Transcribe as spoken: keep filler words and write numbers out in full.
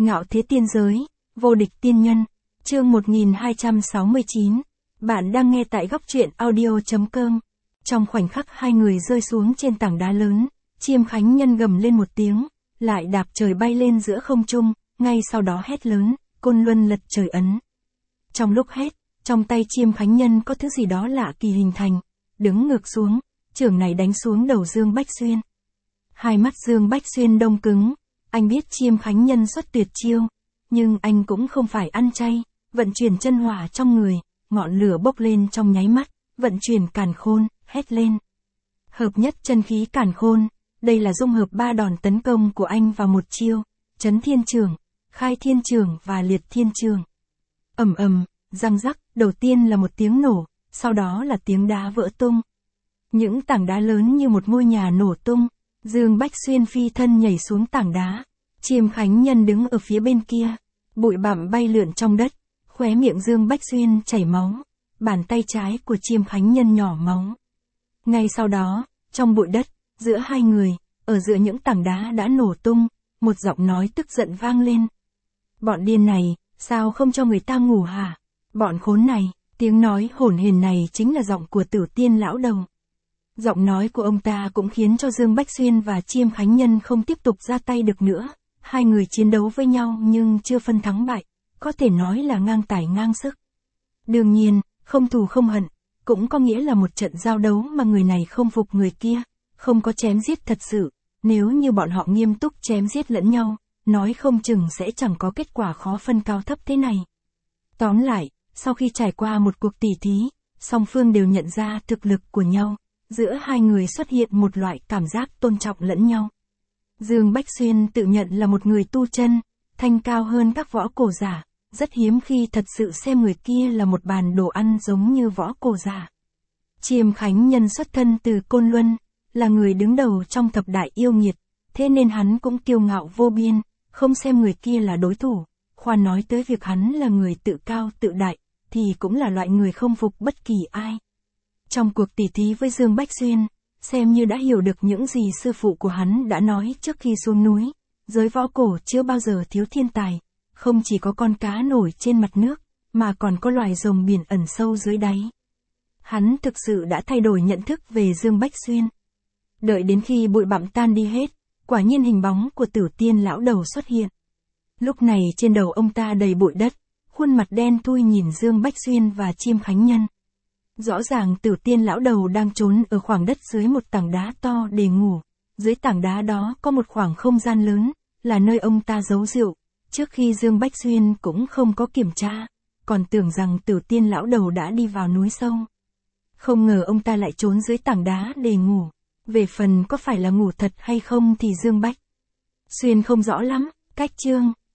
Ngạo thế tiên giới, vô địch tiên nhân, chương một nghìn hai trăm sáu mươi chín. Bạn đang nghe tại góc truyện audio.com. Trong khoảnh khắc hai người rơi xuống trên tảng đá lớn, Chiêm Khánh Nhân gầm lên một tiếng, lại đạp trời bay lên giữa không trung, ngay sau đó hét lớn, côn luân lật trời ấn. Trong lúc hét, trong tay Chiêm Khánh Nhân có thứ gì đó lạ kỳ hình thành, đứng ngược xuống, chưởng này đánh xuống đầu Dương Bách Xuyên. Hai mắt Dương Bách Xuyên đông cứng, anh biết Chiêm Khánh Nhân xuất tuyệt chiêu, nhưng anh cũng không phải ăn chay, vận chuyển chân hỏa trong người, ngọn lửa bốc lên trong nháy mắt, vận chuyển càn khôn, hét lên. Hợp nhất chân khí càn khôn, đây là dung hợp ba đòn tấn công của anh vào một chiêu, Chấn Thiên Chưởng, Khai Thiên Chưởng và Liệt Thiên Chưởng. Ầm ầm, răng rắc, đầu tiên là một tiếng nổ, sau đó là tiếng đá vỡ tung. Những tảng đá lớn như một ngôi nhà nổ tung, Dương Bách Xuyên phi thân nhảy xuống tảng đá, Chiêm Khánh Nhân đứng ở phía bên kia, bụi bặm bay lượn trong đất, khóe miệng Dương Bách Xuyên chảy máu, bàn tay trái của Chiêm Khánh Nhân nhỏ máu. Ngay sau đó, trong bụi đất, giữa hai người, ở giữa những tảng đá đã nổ tung, một giọng nói tức giận vang lên. Bọn điên này, sao không cho người ta ngủ hả? Bọn khốn này, tiếng nói hổn hển này chính là giọng của Tử Tiên lão đầu. Giọng nói của ông ta cũng khiến cho Dương Bách Xuyên và Chiêm Khánh Nhân không tiếp tục ra tay được nữa. Hai người chiến đấu với nhau nhưng chưa phân thắng bại, có thể nói là ngang tài ngang sức. Đương nhiên, không thù không hận, cũng có nghĩa là một trận giao đấu mà người này không phục người kia, không có chém giết thật sự. Nếu như bọn họ nghiêm túc chém giết lẫn nhau, nói không chừng sẽ chẳng có kết quả khó phân cao thấp thế này. Tóm lại, sau khi trải qua một cuộc tỉ thí, song phương đều nhận ra thực lực của nhau. Giữa hai người xuất hiện một loại cảm giác tôn trọng lẫn nhau. Dương Bách Xuyên tự nhận là một người tu chân, thanh cao hơn các võ cổ giả, rất hiếm khi thật sự xem người kia là một bàn đồ ăn giống như võ cổ giả. Chiêm Khánh Nhân xuất thân từ Côn Luân, là người đứng đầu trong thập đại yêu nghiệt, thế nên hắn cũng kiêu ngạo vô biên, không xem người kia là đối thủ, khoan nói tới việc hắn là người tự cao tự đại, thì cũng là loại người không phục bất kỳ ai. Trong cuộc tỉ thí với Dương Bách Xuyên, xem như đã hiểu được những gì sư phụ của hắn đã nói trước khi xuống núi, giới võ cổ chưa bao giờ thiếu thiên tài, không chỉ có con cá nổi trên mặt nước, mà còn có loài rồng biển ẩn sâu dưới đáy. Hắn thực sự đã thay đổi nhận thức về Dương Bách Xuyên. Đợi đến khi bụi bặm tan đi hết, quả nhiên hình bóng của Tử Tiên lão đầu xuất hiện. Lúc này trên đầu ông ta đầy bụi đất, khuôn mặt đen thui nhìn Dương Bách Xuyên và Chiêm Khánh Nhân. Rõ ràng Tử Tiên lão đầu đang trốn ở khoảng đất dưới một tảng đá to để ngủ, dưới tảng đá đó có một khoảng không gian lớn, là nơi ông ta giấu rượu, trước khi Dương Bách Xuyên cũng không có kiểm tra, còn tưởng rằng Tử Tiên lão đầu đã đi vào núi sâu. Không ngờ ông ta lại trốn dưới tảng đá để ngủ, về phần có phải là ngủ thật hay không thì Dương Bách Xuyên không rõ lắm, cách chương.